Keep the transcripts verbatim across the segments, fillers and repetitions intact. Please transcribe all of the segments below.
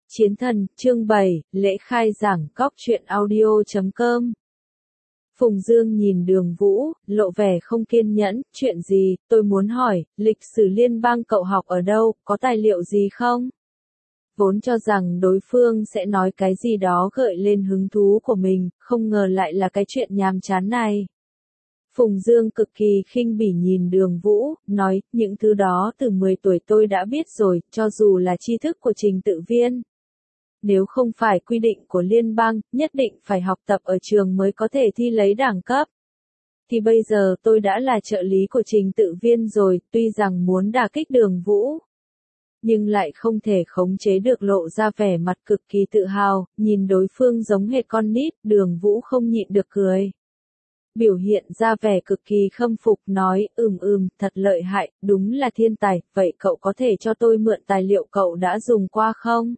Chiến thần, chương bảy, lễ khai giảng cóc truyện audio chấm com. Phùng Dương nhìn Đường Vũ, lộ vẻ không kiên nhẫn, chuyện gì, tôi muốn hỏi, lịch sử liên bang cậu học ở đâu, có tài liệu gì không? Vốn cho rằng đối phương sẽ nói cái gì đó gợi lên hứng thú của mình, không ngờ lại là cái chuyện nhàm chán này. Phùng Dương cực kỳ khinh bỉ nhìn Đường Vũ, nói, những thứ đó từ mười tuổi tôi đã biết rồi, cho dù là tri thức của trình tự viên. Nếu không phải quy định của liên bang, nhất định phải học tập ở trường mới có thể thi lấy đẳng cấp. Thì bây giờ tôi đã là trợ lý của trình tự viên rồi, tuy rằng muốn đả kích Đường Vũ. Nhưng lại không thể khống chế được lộ ra vẻ mặt cực kỳ tự hào, nhìn đối phương giống hệt con nít, Đường Vũ không nhịn được cười. Biểu hiện ra vẻ cực kỳ khâm phục nói, ừm ừm, thật lợi hại, đúng là thiên tài, vậy cậu có thể cho tôi mượn tài liệu cậu đã dùng qua không?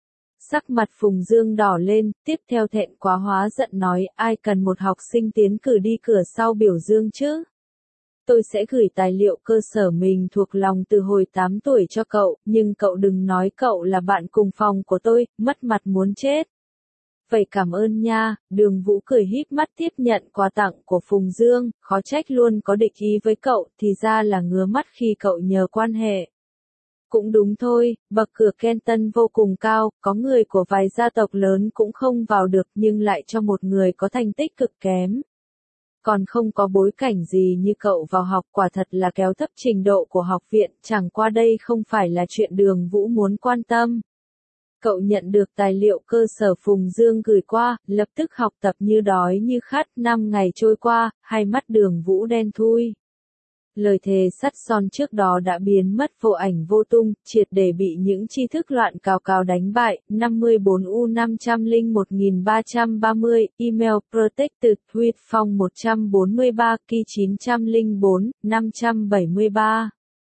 Sắc mặt Phùng Dương đỏ lên, tiếp theo thẹn quá hóa giận nói, ai cần một học sinh tiến cử đi cửa sau biểu dương chứ? Tôi sẽ gửi tài liệu cơ sở mình thuộc lòng từ hồi tám tuổi cho cậu, nhưng cậu đừng nói cậu là bạn cùng phòng của tôi, mất mặt muốn chết. Vậy cảm ơn nha, Đường Vũ cười híp mắt tiếp nhận quà tặng của Phùng Dương, khó trách luôn có địch ý với cậu, thì ra là ngứa mắt khi cậu nhờ quan hệ. Cũng đúng thôi, bậc cửa Kenton vô cùng cao, có người của vài gia tộc lớn cũng không vào được nhưng lại cho một người có thành tích cực kém. Còn không có bối cảnh gì như cậu vào học quả thật là kéo thấp trình độ của học viện, chẳng qua đây không phải là chuyện Đường Vũ muốn quan tâm. Cậu nhận được tài liệu cơ sở Phùng Dương gửi qua, lập tức học tập như đói như khát, năm ngày trôi qua, hai mắt Đường Vũ đen thui. Lời thề sắt son trước đó đã biến mất vô ảnh vô tung, triệt để bị những tri thức loạn cào cào đánh bại. năm mươi bốn U năm không một ba ba mươi, email protected, with phong một trăm bốn mươi ba, key chín không bốn, năm bảy ba.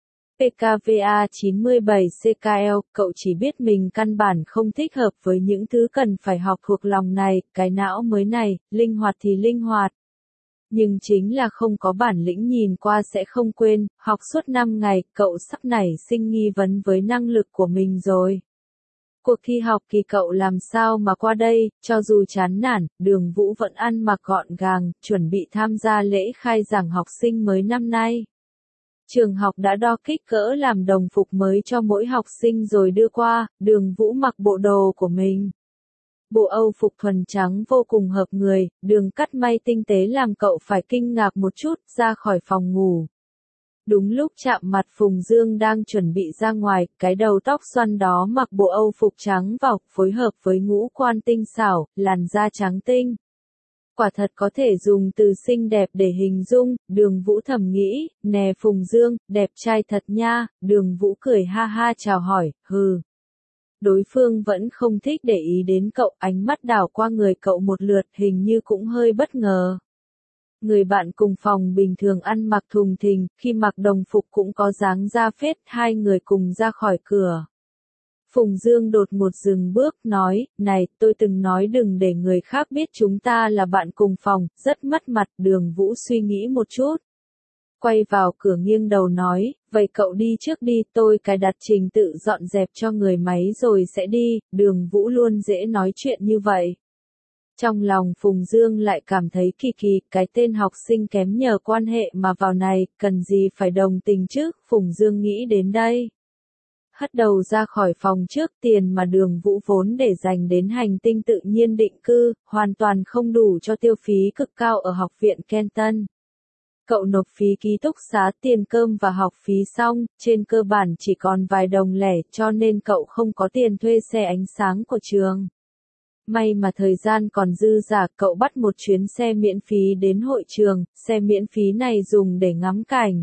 pê ca vê a chín mươi bảy xê ca lờ, cậu chỉ biết mình căn bản không thích hợp với những thứ cần phải học thuộc lòng này, cái não mới này, linh hoạt thì linh hoạt. Nhưng chính là không có bản lĩnh nhìn qua sẽ không quên, học suốt năm ngày, cậu sắp nảy sinh nghi vấn với năng lực của mình rồi. Cuộc thi học kỳ cậu làm sao mà qua đây, cho dù chán nản, Đường Vũ vẫn ăn mặc gọn gàng, chuẩn bị tham gia lễ khai giảng học sinh mới năm nay. Trường học đã đo kích cỡ làm đồng phục mới cho mỗi học sinh rồi đưa qua, Đường Vũ mặc bộ đồ của mình. Bộ Âu phục thuần trắng vô cùng hợp người, đường cắt may tinh tế làm cậu phải kinh ngạc một chút, ra khỏi phòng ngủ. Đúng lúc chạm mặt Phùng Dương đang chuẩn bị ra ngoài, cái đầu tóc xoăn đó mặc bộ Âu phục trắng vào, phối hợp với ngũ quan tinh xảo, làn da trắng tinh. Quả thật có thể dùng từ xinh đẹp để hình dung, Đường Vũ thầm nghĩ, nè Phùng Dương, đẹp trai thật nha, Đường Vũ cười ha ha chào hỏi, hừ. Đối phương vẫn không thích để ý đến cậu, ánh mắt đảo qua người cậu một lượt, hình như cũng hơi bất ngờ. Người bạn cùng phòng bình thường ăn mặc thùng thình, khi mặc đồng phục cũng có dáng ra phết, hai người cùng ra khỏi cửa. Phùng Dương đột ngột dừng bước, nói, này, tôi từng nói đừng để người khác biết chúng ta là bạn cùng phòng, rất mất mặt, Đường Vũ suy nghĩ một chút. Quay vào cửa nghiêng đầu nói, vậy cậu đi trước đi, tôi cài đặt trình tự dọn dẹp cho người máy rồi sẽ đi, Đường Vũ luôn dễ nói chuyện như vậy. Trong lòng Phùng Dương lại cảm thấy kỳ kỳ, cái tên học sinh kém nhờ quan hệ mà vào này, cần gì phải đồng tình chứ, Phùng Dương nghĩ đến đây. Hất đầu ra khỏi phòng trước, tiền mà Đường Vũ vốn để dành đến hành tinh tự nhiên định cư, hoàn toàn không đủ cho tiêu phí cực cao ở học viện Kenton. Cậu nộp phí ký túc xá, tiền cơm và học phí xong, trên cơ bản chỉ còn vài đồng lẻ, cho nên cậu không có tiền thuê xe ánh sáng của trường. May mà thời gian còn dư dả, cậu bắt một chuyến xe miễn phí đến hội trường, xe miễn phí này dùng để ngắm cảnh.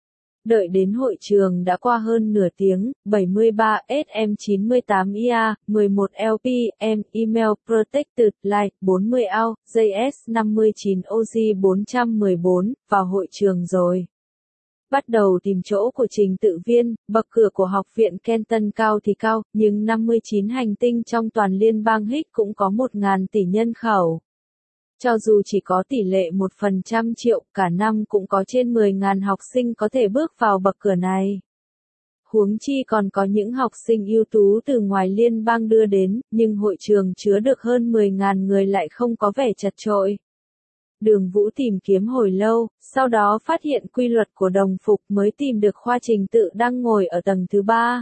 Đợi đến hội trường đã qua hơn nửa tiếng, bảy mươi ba S M chín mươi tám I A, mười một L P M, email protected, like, bốn mươi A U, J S năm mươi chín O G bốn một bốn, vào hội trường rồi. Bắt đầu tìm chỗ của trình tự viên, bậc cửa của học viện Kenton cao thì cao, nhưng năm mươi chín hành tinh trong toàn liên bang Higgs cũng có một nghìn tỷ nhân khẩu. Cho dù chỉ có tỷ lệ một phần trăm triệu, cả năm cũng có trên mười nghìn học sinh có thể bước vào bậc cửa này. Huống chi còn có những học sinh ưu tú từ ngoài liên bang đưa đến, nhưng hội trường chứa được hơn mười nghìn người lại không có vẻ chật chội. Đường Vũ tìm kiếm hồi lâu, sau đó phát hiện quy luật của đồng phục mới tìm được Khoa Trình Tự đang ngồi ở tầng thứ ba.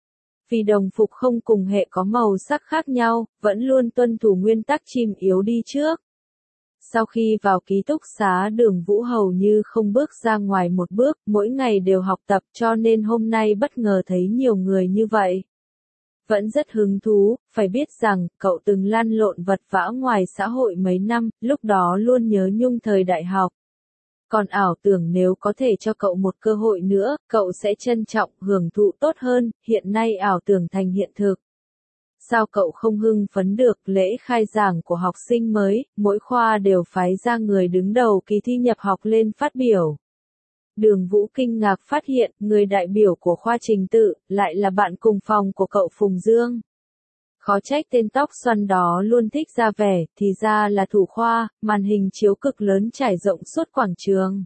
Vì đồng phục không cùng hệ có màu sắc khác nhau, vẫn luôn tuân thủ nguyên tắc chim yếu đi trước. Sau khi vào ký túc xá, Đường Vũ hầu như không bước ra ngoài một bước, mỗi ngày đều học tập, cho nên hôm nay bất ngờ thấy nhiều người như vậy. Vẫn rất hứng thú, phải biết rằng, cậu từng lăn lộn vật vã ngoài xã hội mấy năm, lúc đó luôn nhớ nhung thời đại học. Còn ảo tưởng nếu có thể cho cậu một cơ hội nữa, cậu sẽ trân trọng, hưởng thụ tốt hơn, hiện nay ảo tưởng thành hiện thực. Sao cậu không hưng phấn được? Lễ khai giảng của học sinh mới, mỗi khoa đều phái ra người đứng đầu kỳ thi nhập học lên phát biểu. Đường Vũ kinh ngạc phát hiện, người đại biểu của khoa Trình Tự, lại là bạn cùng phòng của cậu Phùng Dương. Khó trách tên tóc xoăn đó luôn thích ra vẻ, thì ra là thủ khoa, màn hình chiếu cực lớn trải rộng suốt quảng trường.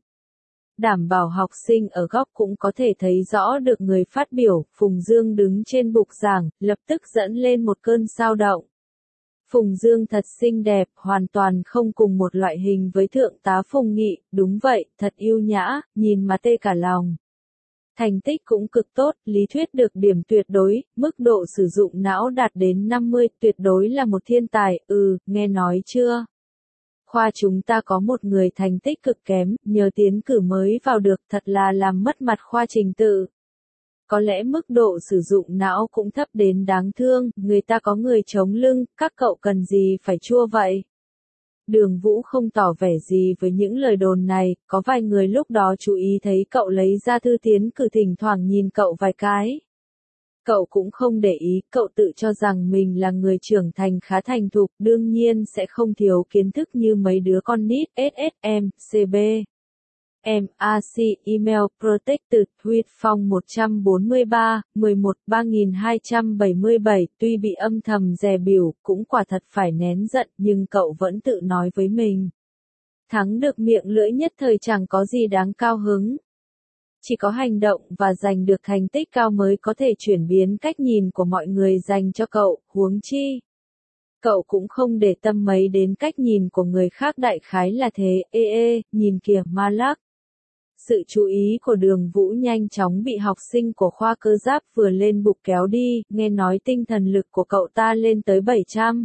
Đảm bảo học sinh ở góc cũng có thể thấy rõ được người phát biểu, Phùng Dương đứng trên bục giảng, lập tức dẫn lên một cơn sao động. Phùng Dương thật xinh đẹp, hoàn toàn không cùng một loại hình với Thượng tá Phùng Nghị, đúng vậy, thật yêu nhã, nhìn mà tê cả lòng. Thành tích cũng cực tốt, lý thuyết được điểm tuyệt đối, mức độ sử dụng não đạt đến năm mươi, tuyệt đối là một thiên tài, ừ, nghe nói chưa? Khoa chúng ta có một người thành tích cực kém, nhờ tiến cử mới vào được, thật là làm mất mặt khoa Trình Tự. Có lẽ mức độ sử dụng não cũng thấp đến đáng thương, người ta có người chống lưng, các cậu cần gì phải chua vậy? Đường Vũ không tỏ vẻ gì với những lời đồn này, có vài người lúc đó chú ý thấy cậu lấy ra thư tiến cử thỉnh thoảng nhìn cậu vài cái. Cậu cũng không để ý, cậu tự cho rằng mình là người trưởng thành khá thành thục, đương nhiên sẽ không thiếu kiến thức như mấy đứa con nít, ét ét em, xê bê. em a xê Email Protected Tweet Phong một trăm bốn mươi ba, mười một, ba nghìn hai trăm bảy mươi bảy, tuy bị âm thầm dè bỉu, cũng quả thật phải nén giận, nhưng cậu vẫn tự nói với mình. Thắng được miệng lưỡi nhất thời chẳng có gì đáng cao hứng. Chỉ có hành động và giành được thành tích cao mới có thể chuyển biến cách nhìn của mọi người dành cho cậu, huống chi. Cậu cũng không để tâm mấy đến cách nhìn của người khác, đại khái là thế, ê ê, nhìn kìa ma lắc. Sự chú ý của Đường Vũ nhanh chóng bị học sinh của khoa cơ giáp vừa lên bục kéo đi, nghe nói tinh thần lực của cậu ta lên tới bảy trăm.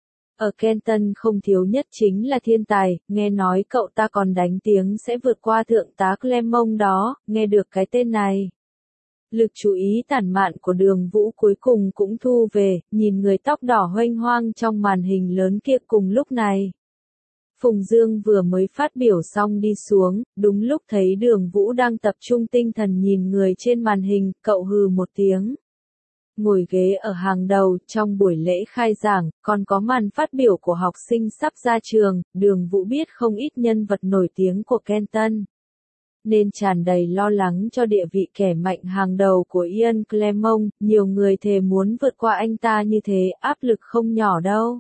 Ở Kenton không thiếu nhất chính là thiên tài, nghe nói cậu ta còn đánh tiếng sẽ vượt qua thượng tá Clermont đó, nghe được cái tên này. Lực chú ý tản mạn của Đường Vũ cuối cùng cũng thu về, nhìn người tóc đỏ huênh hoang trong màn hình lớn kia cùng lúc này. Phùng Dương vừa mới phát biểu xong đi xuống, đúng lúc thấy Đường Vũ đang tập trung tinh thần nhìn người trên màn hình, cậu hừ một tiếng. Ngồi ghế ở hàng đầu, trong buổi lễ khai giảng, còn có màn phát biểu của học sinh sắp ra trường, Đường Vũ biết không ít nhân vật nổi tiếng của Kenton. Nên tràn đầy lo lắng cho địa vị kẻ mạnh hàng đầu của Ian Clermont, nhiều người thề muốn vượt qua anh ta như thế, áp lực không nhỏ đâu.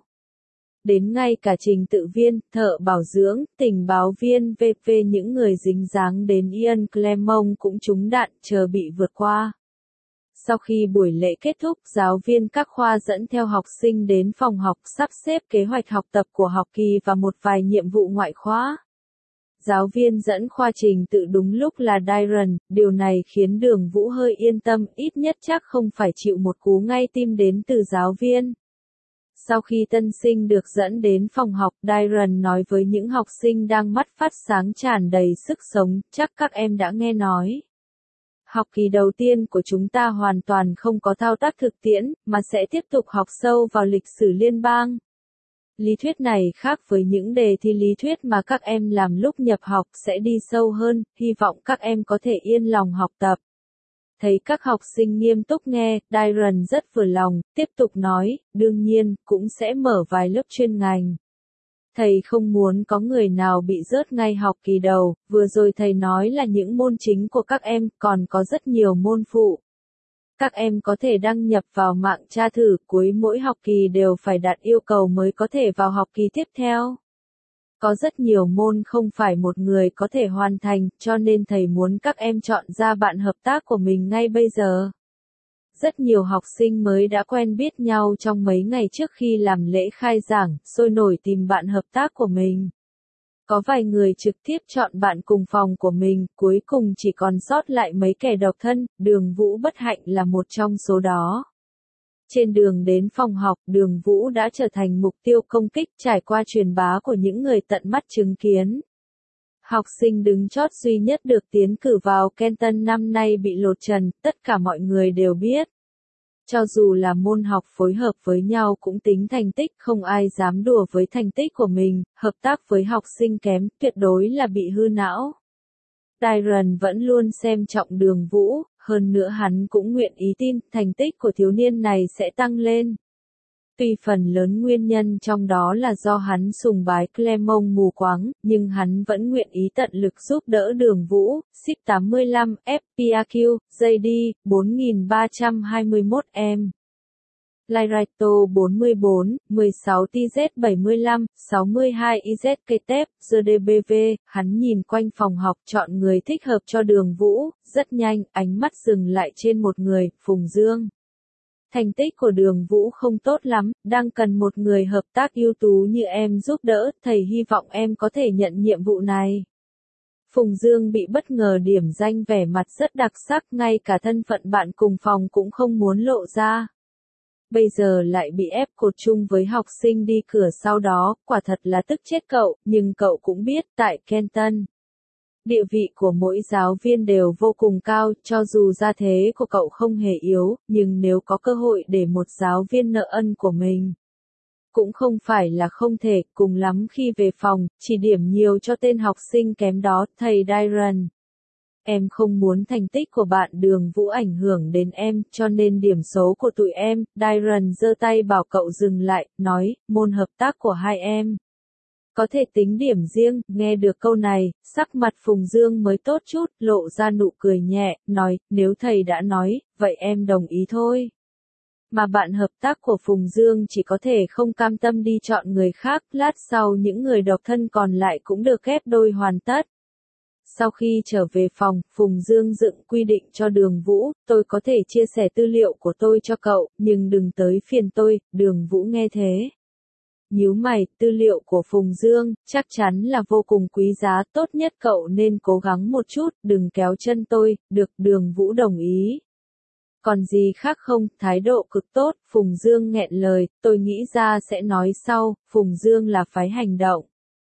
Đến ngay cả trình tự viên, thợ bảo dưỡng, tình báo viên vê pê những người dính dáng đến Ian Clermont cũng trúng đạn, chờ bị vượt qua. Sau khi buổi lễ kết thúc, giáo viên các khoa dẫn theo học sinh đến phòng học sắp xếp kế hoạch học tập của học kỳ và một vài nhiệm vụ ngoại khóa. Giáo viên dẫn khoa trình tự đúng lúc là Darren, điều này khiến Đường Vũ hơi yên tâm, ít nhất chắc không phải chịu một cú ngay tim đến từ giáo viên. Sau khi tân sinh được dẫn đến phòng học, Darren nói với những học sinh đang mắt phát sáng tràn đầy sức sống, chắc các em đã nghe nói. Học kỳ đầu tiên của chúng ta hoàn toàn không có thao tác thực tiễn, mà sẽ tiếp tục học sâu vào lịch sử liên bang. Lý thuyết này khác với những đề thi lý thuyết mà các em làm lúc nhập học, sẽ đi sâu hơn, hy vọng các em có thể yên lòng học tập. Thấy các học sinh nghiêm túc nghe, Darren rất vừa lòng, tiếp tục nói, đương nhiên, cũng sẽ mở vài lớp chuyên ngành. Thầy không muốn có người nào bị rớt ngay học kỳ đầu, vừa rồi thầy nói là những môn chính của các em, còn có rất nhiều môn phụ. Các em có thể đăng nhập vào mạng tra thử, cuối mỗi học kỳ đều phải đạt yêu cầu mới có thể vào học kỳ tiếp theo. Có rất nhiều môn không phải một người có thể hoàn thành, cho nên thầy muốn các em chọn ra bạn hợp tác của mình ngay bây giờ. Rất nhiều học sinh mới đã quen biết nhau trong mấy ngày trước khi làm lễ khai giảng, sôi nổi tìm bạn hợp tác của mình. Có vài người trực tiếp chọn bạn cùng phòng của mình, cuối cùng chỉ còn sót lại mấy kẻ độc thân, Đường Vũ bất hạnh là một trong số đó. Trên đường đến phòng học, Đường Vũ đã trở thành mục tiêu công kích trải qua truyền bá của những người tận mắt chứng kiến. Học sinh đứng chót duy nhất được tiến cử vào Kenton năm nay bị lột trần, tất cả mọi người đều biết. Cho dù là môn học phối hợp với nhau cũng tính thành tích, không ai dám đùa với thành tích của mình, hợp tác với học sinh kém, tuyệt đối là bị hư não. Tyron vẫn luôn xem trọng Đường Vũ, hơn nữa hắn cũng nguyện ý tin thành tích của thiếu niên này sẽ tăng lên. Tuy phần lớn nguyên nhân trong đó là do hắn sùng bái Clermont mù quáng, nhưng hắn vẫn nguyện ý tận lực giúp đỡ Đường Vũ. Ship tám mươi lăm, F P A Q, giây đi, bốn nghìn ba trăm hai mươi mốt em. Lyraito bốn mươi bốn, mười sáu T Z bảy mươi lăm, sáu mươi hai I Z K T E P, G D B V, hắn nhìn quanh phòng học chọn người thích hợp cho Đường Vũ, rất nhanh, ánh mắt dừng lại trên một người, Phùng Dương. Thành tích của Đường Vũ không tốt lắm, đang cần một người hợp tác ưu tú như em giúp đỡ, thầy hy vọng em có thể nhận nhiệm vụ này. Phùng Dương bị bất ngờ điểm danh, vẻ mặt rất đặc sắc, ngay cả thân phận bạn cùng phòng cũng không muốn lộ ra. Bây giờ lại bị ép cột chung với học sinh đi cửa sau đó, quả thật là tức chết cậu, nhưng cậu cũng biết, tại Kenton, địa vị của mỗi giáo viên đều vô cùng cao, cho dù gia thế của cậu không hề yếu, nhưng nếu có cơ hội để một giáo viên nợ ân của mình, cũng không phải là không thể, cùng lắm khi về phòng, chỉ điểm nhiều cho tên học sinh kém đó, thầy Tyron. Em không muốn thành tích của bạn Đường Vũ ảnh hưởng đến em, cho nên điểm số của tụi em, Tyron giơ tay bảo cậu dừng lại, nói, môn hợp tác của hai em có thể tính điểm riêng. Nghe được câu này, sắc mặt Phùng Dương mới tốt chút, lộ ra nụ cười nhẹ, nói, nếu thầy đã nói, vậy em đồng ý thôi. Mà bạn hợp tác của Phùng Dương chỉ có thể không cam tâm đi chọn người khác, lát sau những người độc thân còn lại cũng được ghép đôi hoàn tất. Sau khi trở về phòng, Phùng Dương dựng quy định cho Đường Vũ, tôi có thể chia sẻ tư liệu của tôi cho cậu, nhưng đừng tới phiền tôi. Đường Vũ nghe thế, nhíu mày, tư liệu của Phùng Dương, chắc chắn là vô cùng quý giá, tốt nhất cậu nên cố gắng một chút, đừng kéo chân tôi. Được, Đường Vũ đồng ý. Còn gì khác không? Thái độ cực tốt, Phùng Dương nghẹn lời, tôi nghĩ ra sẽ nói sau, Phùng Dương là phái hành động.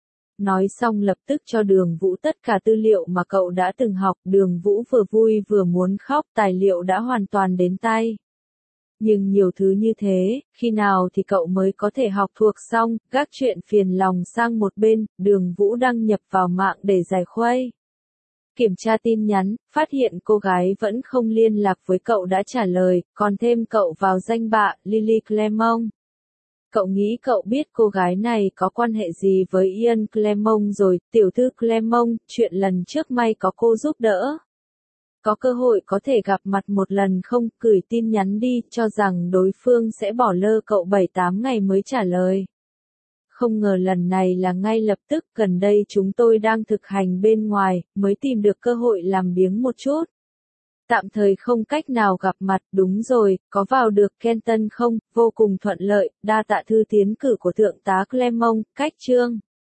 Nói xong lập tức cho Đường Vũ tất cả tư liệu mà cậu đã từng học, Đường Vũ vừa vui vừa muốn khóc, tài liệu đã hoàn toàn đến tay. Nhưng nhiều thứ như thế, khi nào thì cậu mới có thể học thuộc xong, gác chuyện phiền lòng sang một bên, Đường Vũ đăng nhập vào mạng để giải khuây. Kiểm tra tin nhắn, phát hiện cô gái vẫn không liên lạc với cậu đã trả lời, còn thêm cậu vào danh bạ, Lily Clermont. Cậu nghĩ cậu biết cô gái này có quan hệ gì với Ian Clermont rồi, tiểu thư Clermont, chuyện lần trước may có cô giúp đỡ. Có cơ hội có thể gặp mặt một lần không, gửi tin nhắn đi, cho rằng đối phương sẽ bỏ lơ cậu bảy tám ngày mới trả lời. Không ngờ lần này là ngay lập tức, gần đây chúng tôi đang thực hành bên ngoài, mới tìm được cơ hội làm biếng một chút. Tạm thời không cách nào gặp mặt, đúng rồi, có vào được Kenton không, vô cùng thuận lợi, đa tạ thư tiến cử của thượng tá Clermont, cách chương.